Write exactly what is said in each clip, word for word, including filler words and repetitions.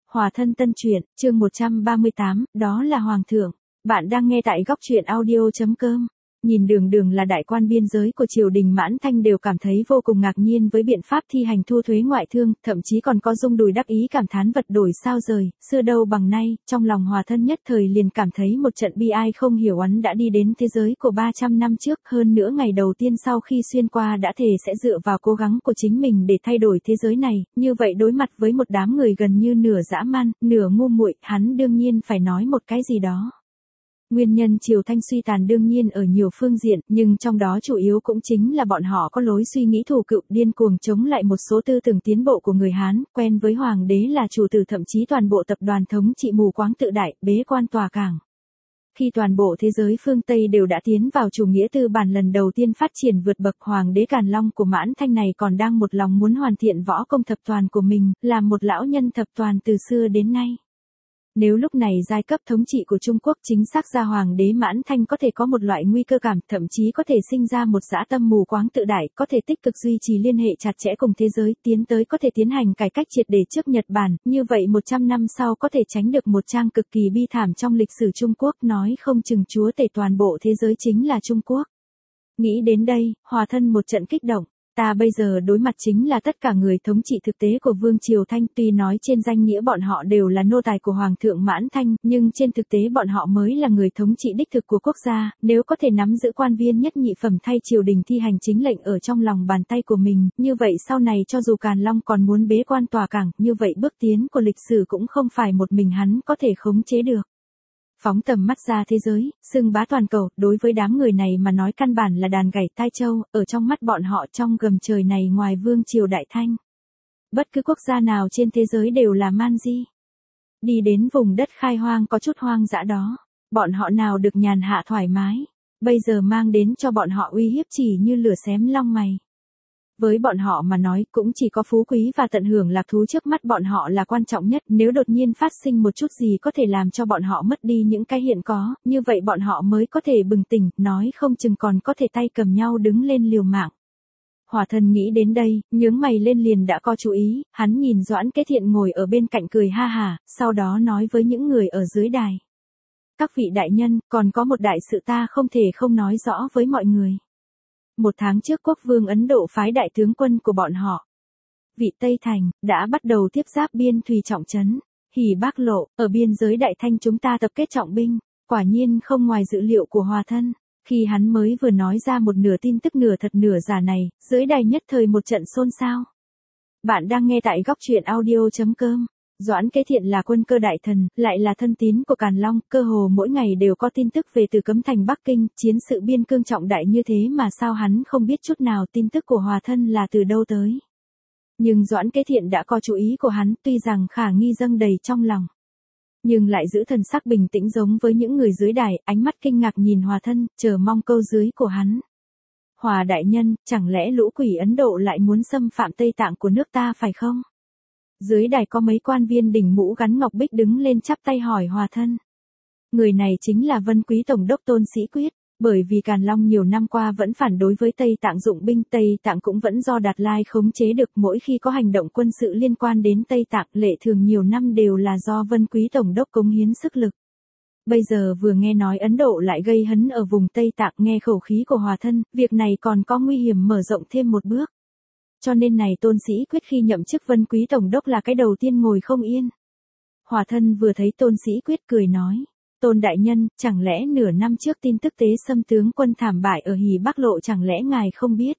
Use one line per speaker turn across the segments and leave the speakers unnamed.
Hòa thân tân truyện, chương một trăm ba mươi tám, đó là Hoàng thượng. Bạn đang nghe tại góc truyện audio.com. Nhìn Đường Đường là đại quan biên giới của triều đình Mãn Thanh đều cảm thấy vô cùng ngạc nhiên với biện pháp thi hành thu thuế ngoại thương, thậm chí còn có rung đùi đắc ý cảm thán vật đổi sao rời, xưa đâu bằng nay, trong lòng Hòa thân nhất thời liền cảm thấy một trận bi ai không hiểu oán đã đi đến thế giới của ba trăm năm trước, hơn nữa ngày đầu tiên sau khi xuyên qua đã thề sẽ dựa vào cố gắng của chính mình để thay đổi thế giới này, như vậy đối mặt với một đám người gần như nửa dã man, nửa ngu muội, hắn đương nhiên phải nói một cái gì đó. Nguyên nhân triều Thanh suy tàn đương nhiên ở nhiều phương diện, nhưng trong đó chủ yếu cũng chính là bọn họ có lối suy nghĩ thù cựu điên cuồng chống lại một số tư tưởng tiến bộ của người Hán, quen với hoàng đế là chủ tử thậm chí toàn bộ tập đoàn thống trị mù quáng tự đại, bế quan tòa cảng. Khi toàn bộ thế giới phương Tây đều đã tiến vào chủ nghĩa tư bản lần đầu tiên phát triển vượt bậc, hoàng đế Càn Long của Mãn Thanh này còn đang một lòng muốn hoàn thiện võ công thập toàn của mình, làm một lão nhân thập toàn từ xưa đến nay. Nếu lúc này giai cấp thống trị của Trung Quốc chính xác ra hoàng đế Mãn Thanh có thể có một loại nguy cơ cảm, thậm chí có thể sinh ra một dã tâm mù quáng tự đại, có thể tích cực duy trì liên hệ chặt chẽ cùng thế giới, tiến tới có thể tiến hành cải cách triệt để trước Nhật Bản, như vậy một trăm năm sau có thể tránh được một trang cực kỳ bi thảm trong lịch sử Trung Quốc, nói không chừng chúa tể toàn bộ thế giới chính là Trung Quốc. Nghĩ đến đây, Hòa thân một trận kích động. Ta bây giờ đối mặt chính là tất cả người thống trị thực tế của Vương Triều Thanh, tuy nói trên danh nghĩa bọn họ đều là nô tài của Hoàng thượng Mãn Thanh, nhưng trên thực tế bọn họ mới là người thống trị đích thực của quốc gia, nếu có thể nắm giữ quan viên nhất nhị phẩm thay triều đình thi hành chính lệnh ở trong lòng bàn tay của mình, như vậy sau này cho dù Càn Long còn muốn bế quan tòa cảng, như vậy bước tiến của lịch sử cũng không phải một mình hắn có thể khống chế được. Phóng tầm mắt ra thế giới, xưng bá toàn cầu, đối với đám người này mà nói căn bản là đàn gảy tai trâu, ở trong mắt bọn họ trong gầm trời này ngoài Vương Triều Đại Thanh. Bất cứ quốc gia nào trên thế giới đều là man di. Đi đến vùng đất khai hoang có chút hoang dã đó, bọn họ nào được nhàn hạ thoải mái, bây giờ mang đến cho bọn họ uy hiếp chỉ như lửa xém long mày. Với bọn họ mà nói cũng chỉ có phú quý và tận hưởng lạc thú trước mắt bọn họ là quan trọng nhất, nếu đột nhiên phát sinh một chút gì có thể làm cho bọn họ mất đi những cái hiện có, như vậy bọn họ mới có thể bừng tỉnh, nói không chừng còn có thể tay cầm nhau đứng lên liều mạng. Hòa thân nghĩ đến đây, nhướng mày lên liền đã có chú ý, hắn nhìn Doãn Kế Thiện ngồi ở bên cạnh cười ha hả, sau đó nói với những người ở dưới đài. Các vị đại nhân, còn có một đại sự ta không thể không nói rõ với mọi người. Một tháng trước quốc vương Ấn Độ phái đại tướng quân của bọn họ, vị Tây Thành, đã bắt đầu tiếp giáp biên thùy trọng trấn, Hỉ Bác Lộ, ở biên giới Đại Thanh chúng ta tập kết trọng binh, quả nhiên không ngoài dự liệu của Hòa thân. Khi hắn mới vừa nói ra một nửa tin tức nửa thật nửa giả này, dưới đài nhất thời một trận xôn xao. Bạn đang nghe tại góc truyện audio.com. Doãn Kế Thiện là quân cơ đại thần, lại là thân tín của Càn Long, cơ hồ mỗi ngày đều có tin tức về từ Cấm Thành Bắc Kinh, chiến sự biên cương trọng đại như thế mà sao hắn không biết chút nào tin tức của Hòa thân là từ đâu tới. Nhưng Doãn Kế Thiện đã có chú ý của hắn, tuy rằng khả nghi dâng đầy trong lòng, nhưng lại giữ thần sắc bình tĩnh giống với những người dưới đài, ánh mắt kinh ngạc nhìn Hòa thân, chờ mong câu dưới của hắn. Hòa đại nhân, chẳng lẽ lũ quỷ Ấn Độ lại muốn xâm phạm Tây Tạng của nước ta phải không? Dưới đài có mấy quan viên đỉnh mũ gắn ngọc bích đứng lên chắp tay hỏi Hòa thân. Người này chính là Vân Quý Tổng đốc Tôn Sĩ Quyết, bởi vì Càn Long nhiều năm qua vẫn phản đối với Tây Tạng dụng binh, Tây Tạng cũng vẫn do Đạt Lai khống chế được, mỗi khi có hành động quân sự liên quan đến Tây Tạng, lệ thường nhiều năm đều là do Vân Quý Tổng đốc cống hiến sức lực. Bây giờ vừa nghe nói Ấn Độ lại gây hấn ở vùng Tây Tạng, nghe khẩu khí của Hòa thân, việc này còn có nguy hiểm mở rộng thêm một bước. Cho nên này Tôn Sĩ Quyết khi nhậm chức Vân Quý Tổng đốc là cái đầu tiên ngồi không yên. Hòa thân vừa thấy Tôn Sĩ Quyết cười nói. Tôn đại nhân, chẳng lẽ nửa năm trước tin tức Tế Sâm tướng quân thảm bại ở Hỉ Bắc Lộ chẳng lẽ ngài không biết?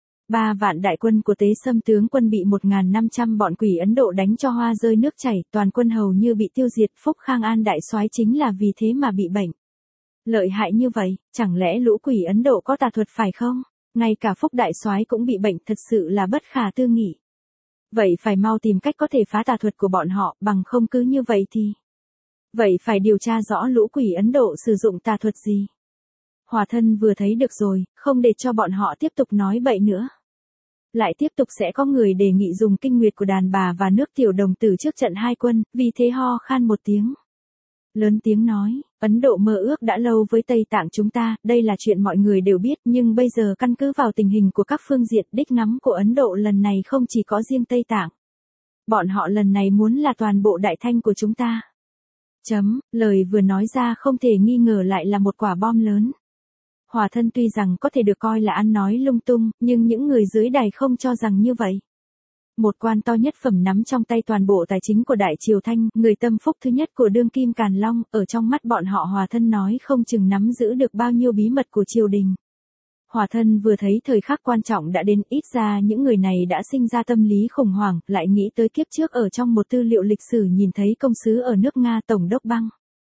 Ba vạn đại quân của Tế Sâm tướng quân bị một nghìn năm trăm bọn quỷ Ấn Độ đánh cho hoa rơi nước chảy, toàn quân hầu như bị tiêu diệt, Phúc Khang An đại soái chính là vì thế mà bị bệnh. Lợi hại như vậy, chẳng lẽ lũ quỷ Ấn Độ có tà thuật phải không? Ngay cả Phúc đại soái cũng bị bệnh, thật sự là bất khả tư nghị. Vậy phải mau tìm cách có thể phá tà thuật của bọn họ, bằng không cứ như vậy thì... Vậy phải điều tra rõ lũ quỷ Ấn Độ sử dụng tà thuật gì. Hòa thân vừa thấy được rồi, không để cho bọn họ tiếp tục nói bậy nữa. Lại tiếp tục sẽ có người đề nghị dùng kinh nguyệt của đàn bà và nước tiểu đồng tử trước trận hai quân, vì thế ho khan một tiếng. Lớn tiếng nói, Ấn Độ mơ ước đã lâu với Tây Tạng chúng ta, đây là chuyện mọi người đều biết, nhưng bây giờ căn cứ vào tình hình của các phương diện, đích ngắm của Ấn Độ lần này không chỉ có riêng Tây Tạng. Bọn họ lần này muốn là toàn bộ Đại Thanh của chúng ta. Chấm, lời vừa nói ra không thể nghi ngờ lại là một quả bom lớn. Hòa Thân tuy rằng có thể được coi là ăn nói lung tung, nhưng những người dưới đài không cho rằng như vậy. Một quan to nhất phẩm nắm trong tay toàn bộ tài chính của Đại Triều Thanh, người tâm phúc thứ nhất của đương kim Càn Long, ở trong mắt bọn họ Hòa Thân nói không chừng nắm giữ được bao nhiêu bí mật của triều đình. Hòa Thân vừa thấy thời khắc quan trọng đã đến, ít ra những người này đã sinh ra tâm lý khủng hoảng, lại nghĩ tới kiếp trước ở trong một tư liệu lịch sử nhìn thấy công sứ ở nước Nga Tổng đốc Băng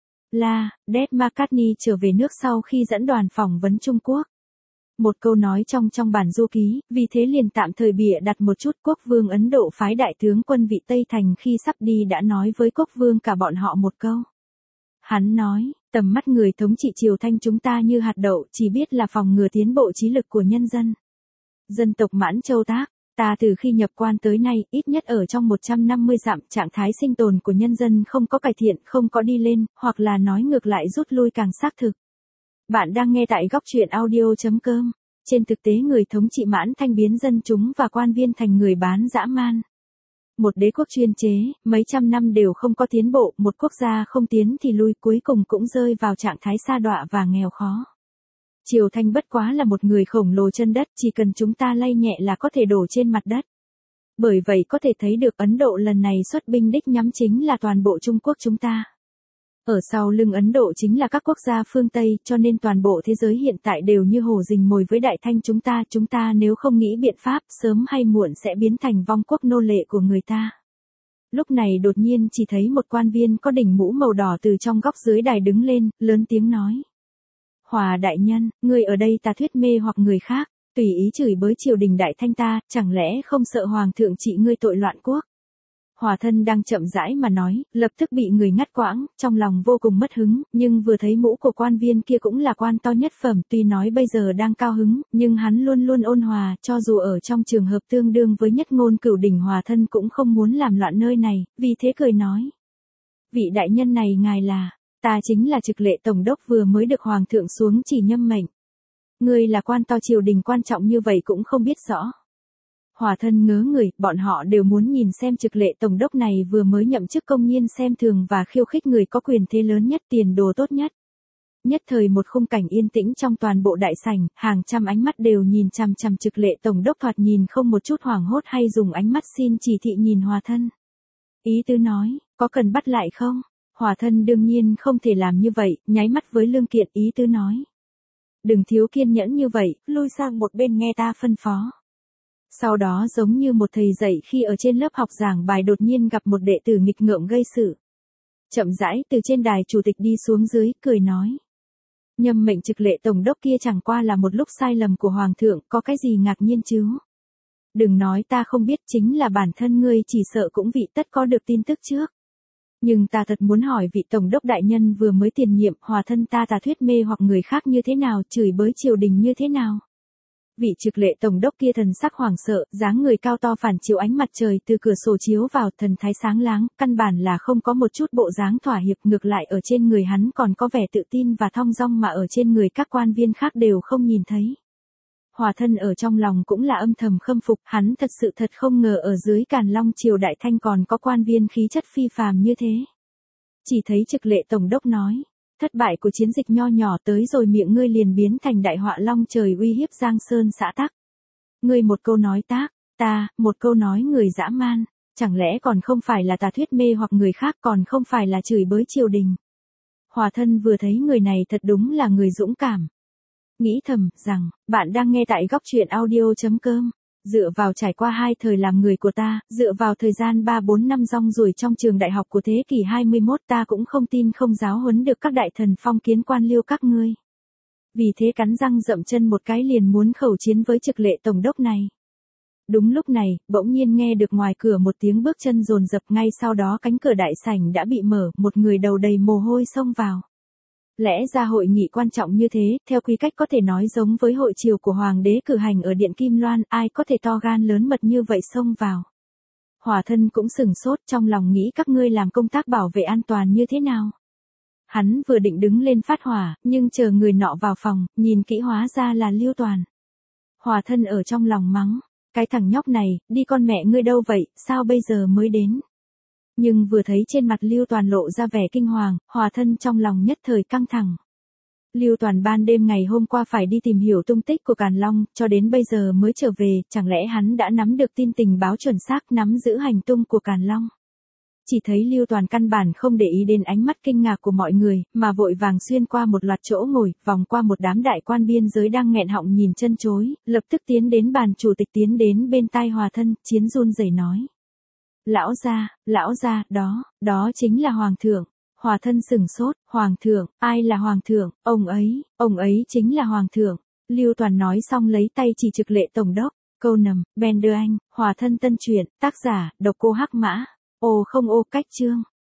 La, Dead McCartney trở về nước sau khi dẫn đoàn phỏng vấn Trung Quốc. Một câu nói trong trong bản du ký, vì thế liền tạm thời bịa đặt một chút. Quốc vương Ấn Độ phái đại tướng quân vị Tây Thành khi sắp đi đã nói với quốc vương cả bọn họ một câu. Hắn nói, tầm mắt người thống trị Triều Thanh chúng ta như hạt đậu, chỉ biết là phòng ngừa tiến bộ trí lực của nhân dân. Dân tộc Mãn Châu tác, ta từ khi nhập quan tới nay, ít nhất ở trong một trăm năm mươi dặm, trạng thái sinh tồn của nhân dân không có cải thiện, không có đi lên, hoặc là nói ngược lại rút lui càng xác thực. Bạn đang nghe tại góc truyện audio.com. Trên thực tế người thống trị Mãn Thanh biến dân chúng và quan viên thành người bán dã man. Một đế quốc chuyên chế, mấy trăm năm đều không có tiến bộ, một quốc gia không tiến thì lui, cuối cùng cũng rơi vào trạng thái sa đọa và nghèo khó. Triều Thanh bất quá là một người khổng lồ chân đất, chỉ cần chúng ta lay nhẹ là có thể đổ trên mặt đất. Bởi vậy có thể thấy được Ấn Độ lần này xuất binh đích nhắm chính là toàn bộ Trung Quốc chúng ta. Ở sau lưng Ấn Độ chính là các quốc gia phương Tây, cho nên toàn bộ thế giới hiện tại đều như hổ rình mồi với Đại Thanh chúng ta. Chúng ta nếu không nghĩ biện pháp, sớm hay muộn sẽ biến thành vong quốc nô lệ của người ta. Lúc này đột nhiên chỉ thấy một quan viên có đỉnh mũ màu đỏ từ trong góc dưới đài đứng lên, lớn tiếng nói. Hòa đại nhân, người ở đây ta thuyết mê hoặc người khác, tùy ý chửi bới triều đình Đại Thanh ta, chẳng lẽ không sợ hoàng thượng trị ngươi tội loạn quốc? Hòa Thân đang chậm rãi mà nói, lập tức bị người ngắt quãng, trong lòng vô cùng mất hứng, nhưng vừa thấy mũ của quan viên kia cũng là quan to nhất phẩm, tuy nói bây giờ đang cao hứng, nhưng hắn luôn luôn ôn hòa, cho dù ở trong trường hợp tương đương với nhất ngôn cửu đỉnh, Hòa Thân cũng không muốn làm loạn nơi này, vì thế cười nói. Vị đại nhân này ngài là, ta chính là Trực Lệ Tổng đốc vừa mới được hoàng thượng xuống chỉ nhâm mệnh. Ngươi là quan to triều đình quan trọng như vậy cũng không biết rõ. Hòa Thân ngớ người, bọn họ đều muốn nhìn xem Trực Lệ Tổng đốc này vừa mới nhậm chức công nhiên xem thường và khiêu khích người có quyền thế lớn nhất, tiền đồ tốt nhất. Nhất thời một khung cảnh yên tĩnh trong toàn bộ đại sảnh, hàng trăm ánh mắt đều nhìn chằm chằm Trực Lệ Tổng đốc, thoạt nhìn không một chút hoảng hốt hay dùng ánh mắt xin chỉ thị nhìn Hòa Thân. Ý tứ nói, có cần bắt lại không? Hòa Thân đương nhiên không thể làm như vậy, nháy mắt với Lương Kiện, ý tứ nói. Đừng thiếu kiên nhẫn như vậy, lui sang một bên nghe ta phân phó. Sau đó giống như một thầy dạy khi ở trên lớp học giảng bài đột nhiên gặp một đệ tử nghịch ngợm gây sự. Chậm rãi từ trên đài chủ tịch đi xuống dưới, cười nói. Nhâm mệnh Trực Lệ Tổng đốc kia chẳng qua là một lúc sai lầm của hoàng thượng, có cái gì ngạc nhiên chứ? Đừng nói ta không biết, chính là bản thân ngươi chỉ sợ cũng vị tất có được tin tức trước. Nhưng ta thật muốn hỏi vị Tổng đốc đại nhân vừa mới tiền nhiệm, Hòa Thân ta ta thuyết mê hoặc người khác như thế nào, chửi bới triều đình như thế nào? Vị Trực Lệ Tổng đốc kia thần sắc hoảng sợ, dáng người cao to phản chiếu ánh mặt trời từ cửa sổ chiếu vào, thần thái sáng láng, căn bản là không có một chút bộ dáng thỏa hiệp, ngược lại ở trên người hắn còn có vẻ tự tin và thong dong mà ở trên người các quan viên khác đều không nhìn thấy. Hòa Thân ở trong lòng cũng là âm thầm khâm phục, hắn thật sự thật không ngờ ở dưới Càn Long triều Đại Thanh còn có quan viên khí chất phi phàm như thế. Chỉ thấy Trực Lệ Tổng đốc nói. Thất bại của chiến dịch nho nhỏ tới rồi miệng ngươi liền biến thành đại họa long trời uy hiếp Giang Sơn xã tắc. Ngươi một câu nói tác, ta, một câu nói người dã man, chẳng lẽ còn không phải là ta thuyết mê hoặc người khác, còn không phải là chửi bới triều đình. Hòa Thân vừa thấy người này thật đúng là người dũng cảm. Nghĩ thầm, rằng, bạn đang nghe tại góc truyện audio.com. Dựa vào trải qua hai thời làm người của ta, dựa vào thời gian ba bốn năm rong ruổi trong trường đại học của thế kỷ hai mươi mốt, ta cũng không tin không giáo huấn được các đại thần phong kiến quan liêu các ngươi. Vì thế cắn răng dậm chân một cái liền muốn khẩu chiến với Trực Lệ Tổng đốc này. Đúng lúc này, bỗng nhiên nghe được ngoài cửa một tiếng bước chân dồn dập, ngay sau đó cánh cửa đại sảnh đã bị mở, một người đầu đầy mồ hôi xông vào. Lẽ ra hội nghị quan trọng như thế, theo quy cách có thể nói giống với hội triều của Hoàng đế cử hành ở Điện Kim Loan, ai có thể to gan lớn mật như vậy xông vào. Hòa Thân cũng sừng sốt, trong lòng nghĩ các ngươi làm công tác bảo vệ an toàn như thế nào. Hắn vừa định đứng lên phát hỏa, nhưng chờ người nọ vào phòng, nhìn kỹ hóa ra là Lưu Toàn. Hòa Thân ở trong lòng mắng, Cái thằng nhóc này, đi con mẹ ngươi đâu vậy, sao bây giờ mới đến? Nhưng vừa thấy trên mặt Lưu Toàn lộ ra vẻ kinh hoàng, Hòa Thân trong lòng nhất thời căng thẳng. Lưu Toàn ban đêm ngày hôm qua phải đi tìm hiểu tung tích của Càn Long, cho đến bây giờ mới trở về, chẳng lẽ hắn đã nắm được tin tình báo chuẩn xác nắm giữ hành tung của Càn Long? Chỉ thấy Lưu Toàn căn bản không để ý đến ánh mắt kinh ngạc của mọi người, mà vội vàng xuyên qua một loạt chỗ ngồi, vòng qua một đám đại quan biên giới đang nghẹn họng nhìn chân chối, lập tức tiến đến bàn chủ tịch, tiến đến bên tai Hòa Thân, chiến run rẩy nói. Lão gia, lão gia, đó, đó chính là Hoàng thượng. Hòa Thân sừng sốt, Hoàng thượng, ai là Hoàng thượng, ông ấy, ông ấy chính là Hoàng thượng. Lưu Toàn nói xong lấy tay chỉ trực Lệ tổng đốc, câu nầm, Ben đưa anh, Hòa Thân tân truyện, tác giả, độc cô Hắc Mã. Ô không ô cách chương.